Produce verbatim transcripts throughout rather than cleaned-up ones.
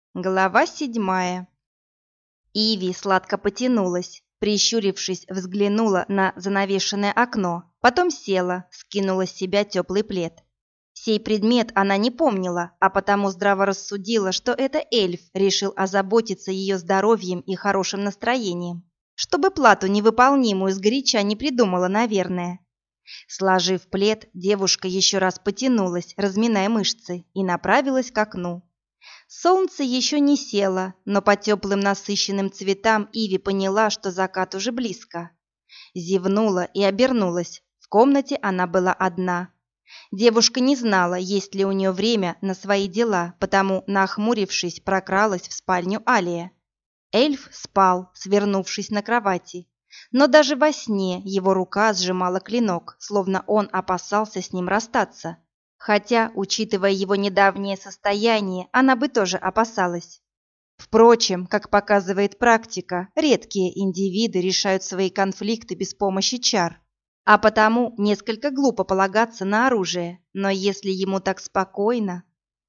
Глава седьмая. Иви сладко потянулась, прищурившись, взглянула на занавешенное окно, потом села, скинула с себя теплый плед. Сей предмет она не помнила, а потому здраво рассудила, что это эльф решил озаботиться ее здоровьем и хорошим настроением, чтобы плату невыполнимую сгоряча не придумала, наверное. Сложив плед, девушка еще раз потянулась, разминая мышцы, и направилась к окну. Солнце еще не село, но по теплым насыщенным цветам Иви поняла, что закат уже близко. Зевнула и обернулась. В комнате она была одна. Девушка не знала, есть ли у нее время на свои дела, потому, нахмурившись, прокралась в спальню Алия. Эльф спал, свернувшись на кровати, но даже во сне его рука сжимала клинок, словно он опасался с ним расстаться. Хотя, учитывая его недавнее состояние, она бы тоже опасалась. Впрочем, как показывает практика, редкие индивиды решают свои конфликты без помощи чар. А потому несколько глупо полагаться на оружие, но если ему так спокойно...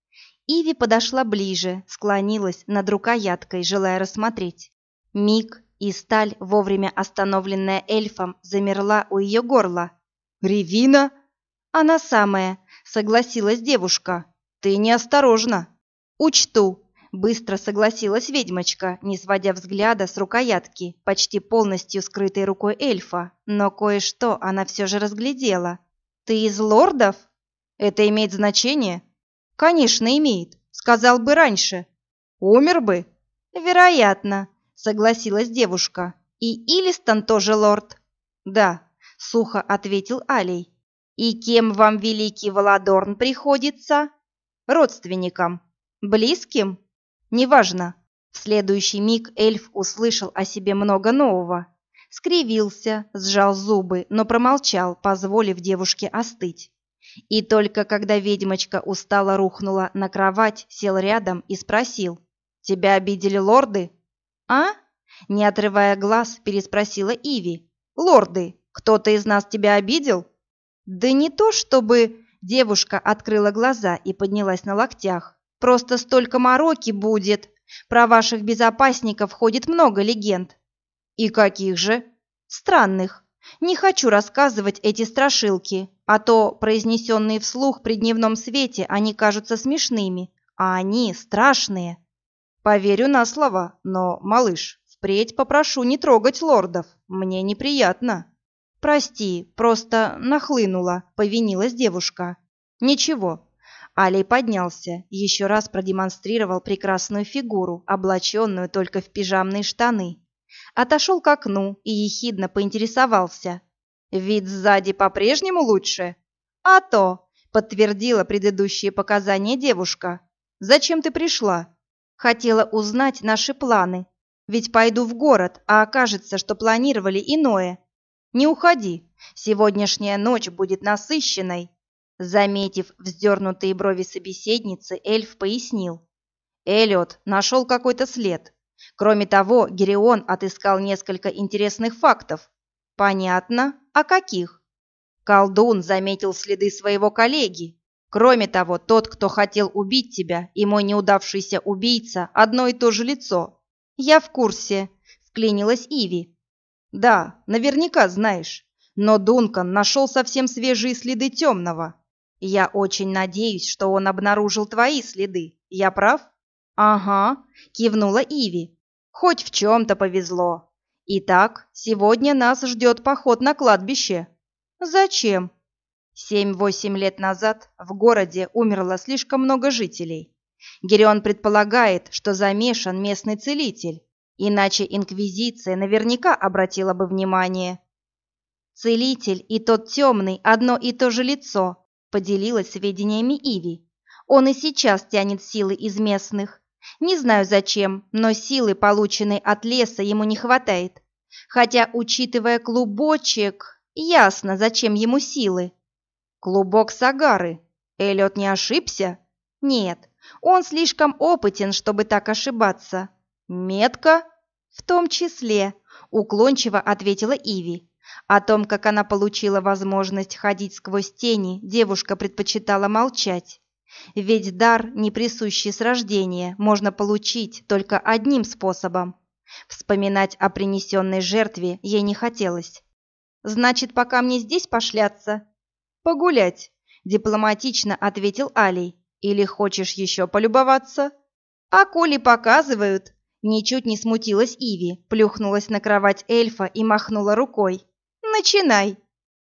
Иви подошла ближе, склонилась над рукояткой, желая рассмотреть. Миг, и сталь, вовремя остановленная эльфом, замерла у ее горла. «Ревина?» «Она самая», — согласилась девушка. «Ты неосторожна». «Учту», — быстро согласилась ведьмочка, не сводя взгляда с рукоятки, почти полностью скрытой рукой эльфа, но кое-что она все же разглядела. «Ты из лордов?» «Это имеет значение?» «Конечно, имеет. Сказал бы раньше. Умер бы?» «Вероятно», — согласилась девушка. «И Илистон тоже лорд?» «Да», — сухо ответил Алей. «И кем вам великий Валадорн приходится?» «Родственникам». «Близким?» «Неважно». В следующий миг эльф услышал о себе много нового. Скривился, сжал зубы, но промолчал, позволив девушке остыть. И только когда ведьмочка устало рухнула на кровать, сел рядом и спросил: «Тебя обидели лорды?» «А?» — не отрывая глаз, переспросила Иви. «Лорды, кто-то из нас тебя обидел?» «Да не то чтобы...» — девушка открыла глаза и поднялась на локтях. «Просто столько мороки будет. Про ваших безопасников ходит много легенд». «И каких же?» «Странных. Не хочу рассказывать эти страшилки, а то, произнесенные вслух при дневном свете, они кажутся смешными, а они страшные». «Поверю на слово, но, малыш, впредь попрошу не трогать лордов. Мне неприятно». «Прости, просто нахлынула», — повинилась девушка. «Ничего». Алей поднялся, еще раз продемонстрировал прекрасную фигуру, облаченную только в пижамные штаны. Отошел к окну и ехидно поинтересовался. «Вид сзади по-прежнему лучше?» «А то», — подтвердила предыдущие показания девушка. «Зачем ты пришла?» «Хотела узнать наши планы. Ведь пойду в город, а окажется, что планировали иное». «Не уходи, сегодняшняя ночь будет насыщенной». Заметив вздернутые брови собеседницы, эльф пояснил. «Эллиот нашел какой-то след. Кроме того, Герион отыскал несколько интересных фактов». «Понятно. А каких?» «Колдун заметил следы своего коллеги. Кроме того, тот, кто хотел убить тебя, и мой неудавшийся убийца – одно и то же лицо». «Я в курсе», – вклинилась Иви. «Да, наверняка знаешь. Но Дункан нашел совсем свежие следы темного. Я очень надеюсь, что он обнаружил твои следы. Я прав?» «Ага», — кивнула Иви. «Хоть в чем-то повезло. Итак, сегодня нас ждет поход на кладбище». «Зачем?» Семь-восемь лет назад в городе умерло слишком много жителей. Герион предполагает, что замешан местный целитель. Иначе Инквизиция наверняка обратила бы внимание. «Целитель и тот темный – одно и то же лицо», – поделилась сведениями Иви. «Он и сейчас тянет силы из местных. Не знаю зачем, но силы, полученной от леса, ему не хватает. Хотя, учитывая клубочек, ясно, зачем ему силы». «Клубок Сагары. Эллиот не ошибся?» «Нет, он слишком опытен, чтобы так ошибаться». «Метка?» «В том числе», — уклончиво ответила Иви. О том, как она получила возможность ходить сквозь тени, девушка предпочитала молчать. Ведь дар, не присущий с рождения, можно получить только одним способом. Вспоминать о принесенной жертве ей не хотелось. «Значит, пока мне здесь пошляться?» «Погулять», — дипломатично ответил Алий. «Или хочешь еще полюбоваться?» «А коли показывают?» Ничуть не смутилась Иви, плюхнулась на кровать эльфа и махнула рукой. «Начинай!»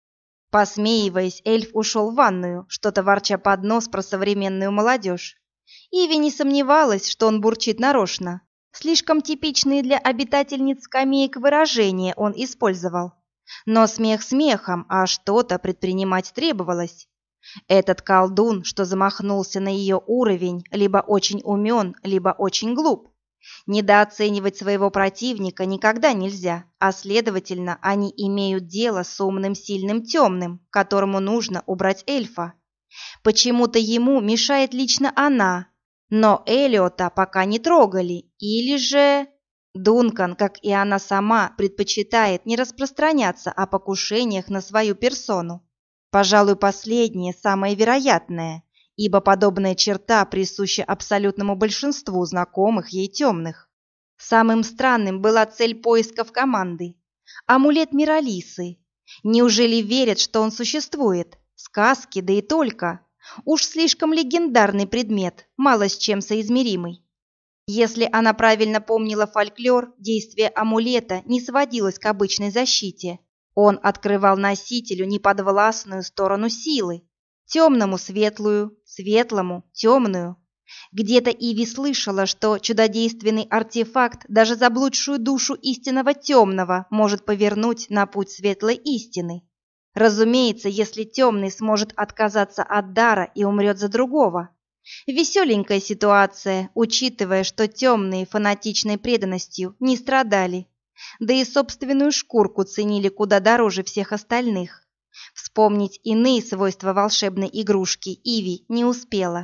Посмеиваясь, эльф ушел в ванную, что-то ворча под нос про современную молодежь. Иви не сомневалась, что он бурчит нарочно. Слишком типичные для обитательниц скамеек выражения он использовал. Но смех смехом, а что-то предпринимать требовалось. Этот колдун, что замахнулся на ее уровень, либо очень умен, либо очень глуп. Недооценивать своего противника никогда нельзя, а следовательно, они имеют дело с умным, сильным, темным, которому нужно убрать эльфа. Почему-то ему мешает лично она, но Элиота пока не трогали, или же... Дункан, как и она сама, предпочитает не распространяться о покушениях на свою персону. Пожалуй, последнее самое вероятное, ибо подобная черта присуща абсолютному большинству знакомых ей темных. Самым странным была цель поисков команды. Амулет Миралисы. Неужели верят, что он существует? Сказки, да и только. Уж слишком легендарный предмет, мало с чем соизмеримый. Если она правильно помнила фольклор, действие амулета не сводилось к обычной защите. Он открывал носителю неподвластную сторону силы. Темному светлую, светлому темную. Где-то Иви слышала, что чудодейственный артефакт даже заблудшую душу истинного темного может повернуть на путь светлой истины. Разумеется, если темный сможет отказаться от дара и умрет за другого. Веселенькая ситуация, учитывая, что темные фанатичной преданностью не страдали, да и собственную шкурку ценили куда дороже всех остальных. Вспомнить иные свойства волшебной игрушки Иви не успела.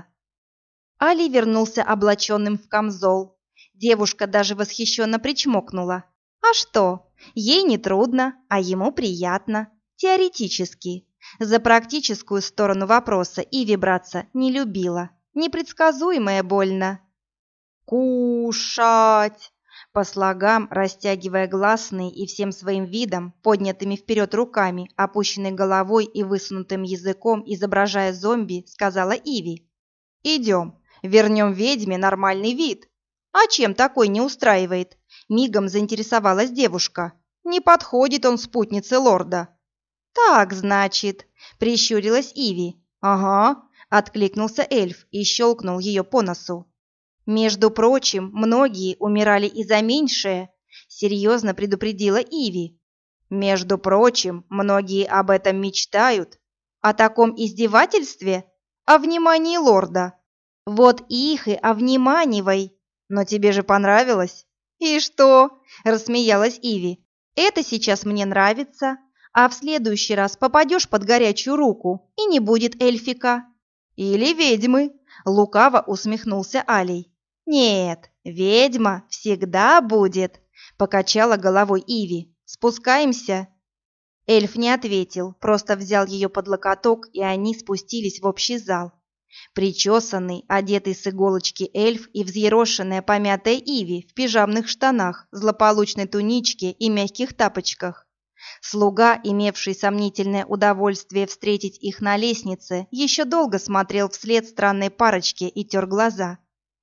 Али вернулся облаченным в камзол. Девушка даже восхищенно причмокнула. А что? Ей не трудно, а ему приятно. Теоретически. За практическую сторону вопроса Иви браться не любила. Непредсказуемое больно. «Кушать!» По слогам, растягивая гласные и всем своим видом, поднятыми вперед руками, опущенной головой и высунутым языком, изображая зомби, сказала Иви. «Идем, вернем ведьме нормальный вид». «А чем такой не устраивает?» Мигом заинтересовалась девушка. «Не подходит он спутнице лорда». «Так, значит», — прищурилась Иви. «Ага», — откликнулся эльф и щелкнул ее по носу. «Между прочим, многие умирали и за меньшее», — серьезно предупредила Иви. «Между прочим, многие об этом мечтают. О таком издевательстве? О внимании лорда. Вот их и овниманивай. Но тебе же понравилось». «И что?» — рассмеялась Иви. «Это сейчас мне нравится, а в следующий раз попадешь под горячую руку, и не будет эльфика». «Или ведьмы», — лукаво усмехнулся Алий. «Нет, ведьма всегда будет», — покачала головой Иви. «Спускаемся?» Эльф не ответил, просто взял ее под локоток, и они спустились в общий зал. Причесанный, одетый с иголочки эльф и взъерошенная помятая Иви в пижамных штанах, злополучной туничке и мягких тапочках. Слуга, имевший сомнительное удовольствие встретить их на лестнице, еще долго смотрел вслед странной парочке и тер глаза.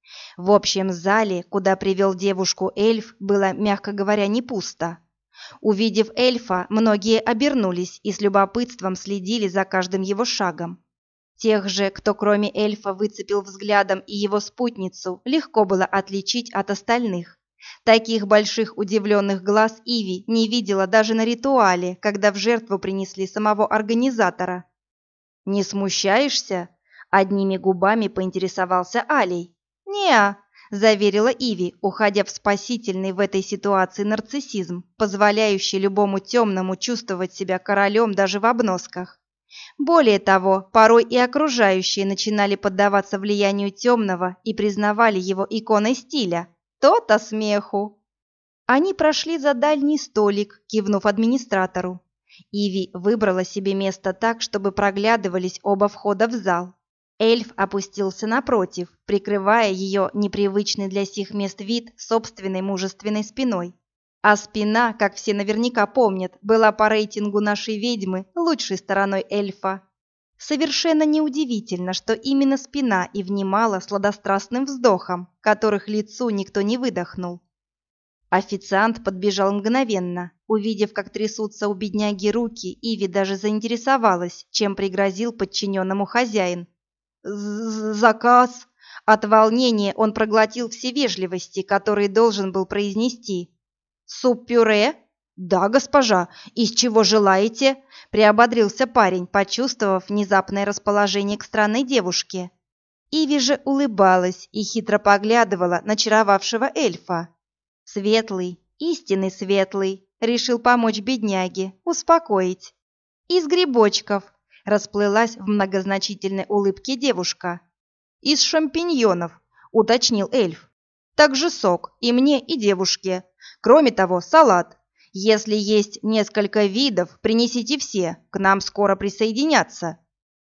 В общем зале, куда привел девушку эльф, было, мягко говоря, не пусто. Увидев эльфа, многие обернулись и с любопытством следили за каждым его шагом. Тех же, кто кроме эльфа выцепил взглядом и его спутницу, легко было отличить от остальных. Таких больших удивленных глаз Иви не видела даже на ритуале, когда в жертву принесли самого организатора. «Не смущаешься?» — одними губами поинтересовался Алий. «Не-а», — заверила Иви, уходя в спасительный в этой ситуации нарциссизм, позволяющий любому темному чувствовать себя королем даже в обносках. Более того, порой и окружающие начинали поддаваться влиянию темного и признавали его иконой стиля. То-то смеху. Они прошли за дальний столик, кивнув администратору. Иви выбрала себе место так, чтобы проглядывались оба входа в зал. Эльф опустился напротив, прикрывая ее непривычный для сих мест вид собственной мужественной спиной. А спина, как все наверняка помнят, была по рейтингу нашей ведьмы лучшей стороной эльфа. Совершенно неудивительно, что именно спина и внимала сладострастным вздохом, которых лицу никто не выдохнул. Официант подбежал мгновенно. Увидев, как трясутся у бедняги руки, Иви даже заинтересовалась, чем пригрозил подчиненному хозяин. «Заказ!» От волнения он проглотил все вежливости, которые должен был произнести. «Суп-пюре?» «Да, госпожа. Из чего желаете?» – приободрился парень, почувствовав внезапное расположение к странной девушке. Иви же улыбалась и хитро поглядывала на чаровавшего эльфа. Светлый, истинный светлый, решил помочь бедняге, успокоить. «Из грибочков», – расплылась в многозначительной улыбке девушка. «Из шампиньонов», – уточнил эльф. «Также сок и мне, и девушке. Кроме того, салат. Если есть несколько видов, принесите все, к нам скоро присоединятся.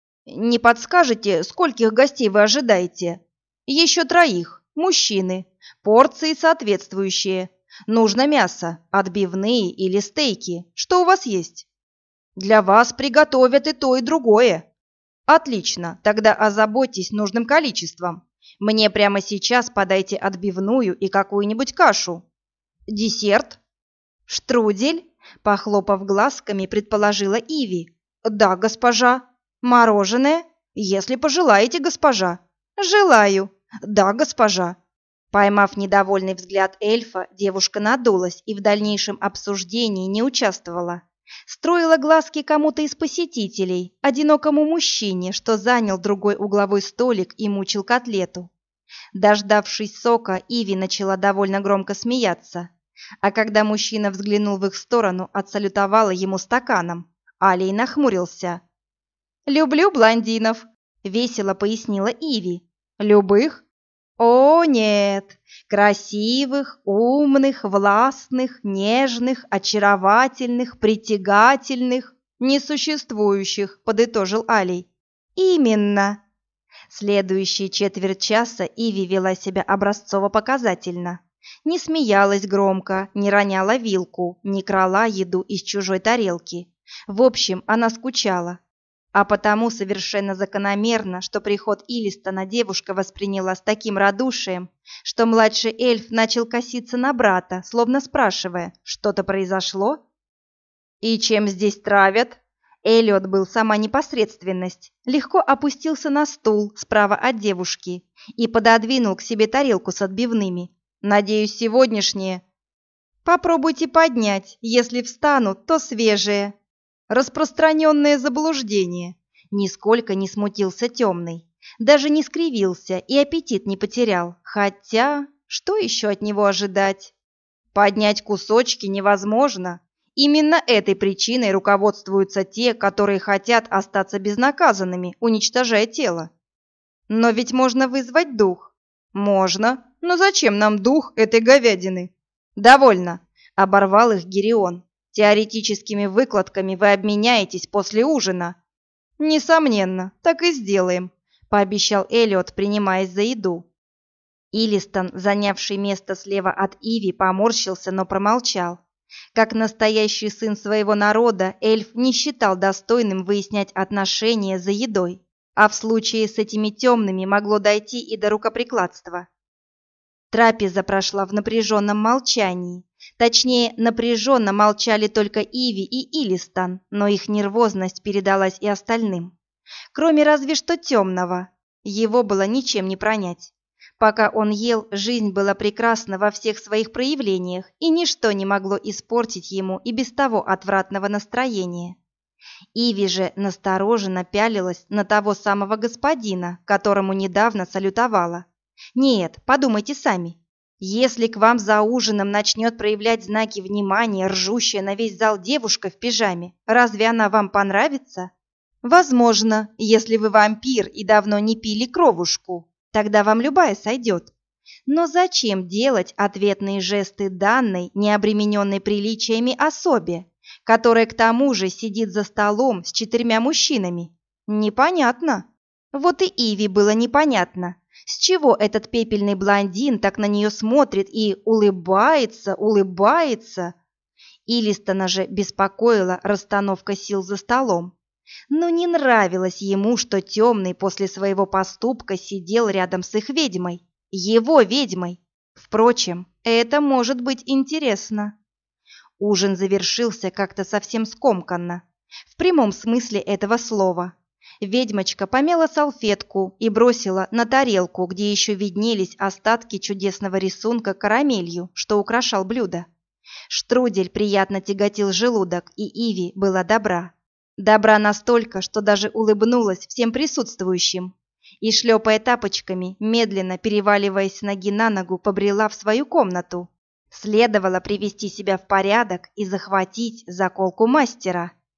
Не подскажете, скольких гостей вы ожидаете? Еще троих, мужчины, порции соответствующие. Нужно мясо, отбивные или стейки. Что у вас есть? Для вас приготовят и то, и другое. Отлично, тогда озаботьтесь нужным количеством. Мне прямо сейчас подайте отбивную и какую-нибудь кашу. Десерт? Штрудель? Похлопав глазками, предположила Иви. Да, госпожа. Мороженое? Если пожелаете, госпожа. Желаю. Да, госпожа. Поймав недовольный взгляд эльфа, девушка надулась и в дальнейшем обсуждении не участвовала. Строила глазки кому-то из посетителей, одинокому мужчине, что занял другой угловой столик и мучил котлету. Дождавшись сока, Иви начала довольно громко смеяться. А когда мужчина взглянул в их сторону, отсалютовала ему стаканом. Алий нахмурился. «Люблю блондинов», — весело пояснила Иви. «Любых?» «О, нет! Красивых, умных, властных, нежных, очаровательных, притягательных, несуществующих», — подытожил Алий. «Именно!» Следующие четверть часа Иви вела себя образцово-показательно. Не смеялась громко, не роняла вилку, не крала еду из чужой тарелки. В общем, она скучала. А потому совершенно закономерно, что приход Илистона девушка восприняла с таким радушием, что младший эльф начал коситься на брата, словно спрашивая, что-то произошло? «И чем здесь травят?» Эллиот был сама непосредственность, легко опустился на стул справа от девушки и пододвинул к себе тарелку с отбивными. «Надеюсь, сегодняшние?» «Попробуйте поднять, если встанут, то свежие». Распространенное заблуждение. Нисколько не смутился темный. Даже не скривился и аппетит не потерял. Хотя, что еще от него ожидать? Поднять кусочки невозможно. Именно этой причиной руководствуются те, которые хотят остаться безнаказанными, уничтожая тело. Но ведь можно вызвать дух. Можно, но зачем нам дух этой говядины? Довольно, оборвал их Гирион. Теоретическими выкладками вы обменяетесь после ужина. Несомненно, так и сделаем, пообещал Эллиот, принимаясь за еду. Илистон, занявший место слева от Иви, поморщился, но промолчал. Как настоящий сын своего народа, эльф не считал достойным выяснять отношения за едой, а в случае с этими темными могло дойти и до рукоприкладства. Трапеза прошла в напряженном молчании. Точнее, напряженно молчали только Иви и Илистон, но их нервозность передалась и остальным. Кроме разве что темного. Его было ничем не пронять. Пока он ел, жизнь была прекрасна во всех своих проявлениях, и ничто не могло испортить ему и без того отвратного настроения. Иви же настороженно пялилась на того самого господина, которому недавно салютовала. Нет, подумайте сами. Если к вам за ужином начнет проявлять знаки внимания ржущая на весь зал девушка в пижаме, разве она вам понравится? Возможно, если вы вампир и давно не пили кровушку, тогда вам любая сойдет. Но зачем делать ответные жесты данной, не обремененной приличиями особе, которая к тому же сидит за столом с четырьмя мужчинами? Непонятно. Вот и Иви было непонятно, с чего этот пепельный блондин так на нее смотрит и улыбается, улыбается. Илистона же беспокоила расстановка сил за столом. Но не нравилось ему, что темный после своего поступка сидел рядом с их ведьмой, его ведьмой. Впрочем, это может быть интересно. Ужин завершился как-то совсем скомканно, в прямом смысле этого слова. Ведьмочка помяла салфетку и бросила на тарелку, где еще виднелись остатки чудесного рисунка карамелью, что украшал блюдо. Штрудель приятно тяготил желудок, и Иви была добра. Добра настолько, что даже улыбнулась всем присутствующим. И, шлепая тапочками, медленно переваливаясь с ноги на ногу, побрела в свою комнату. Следовало привести себя в порядок и захватить заколку мастера.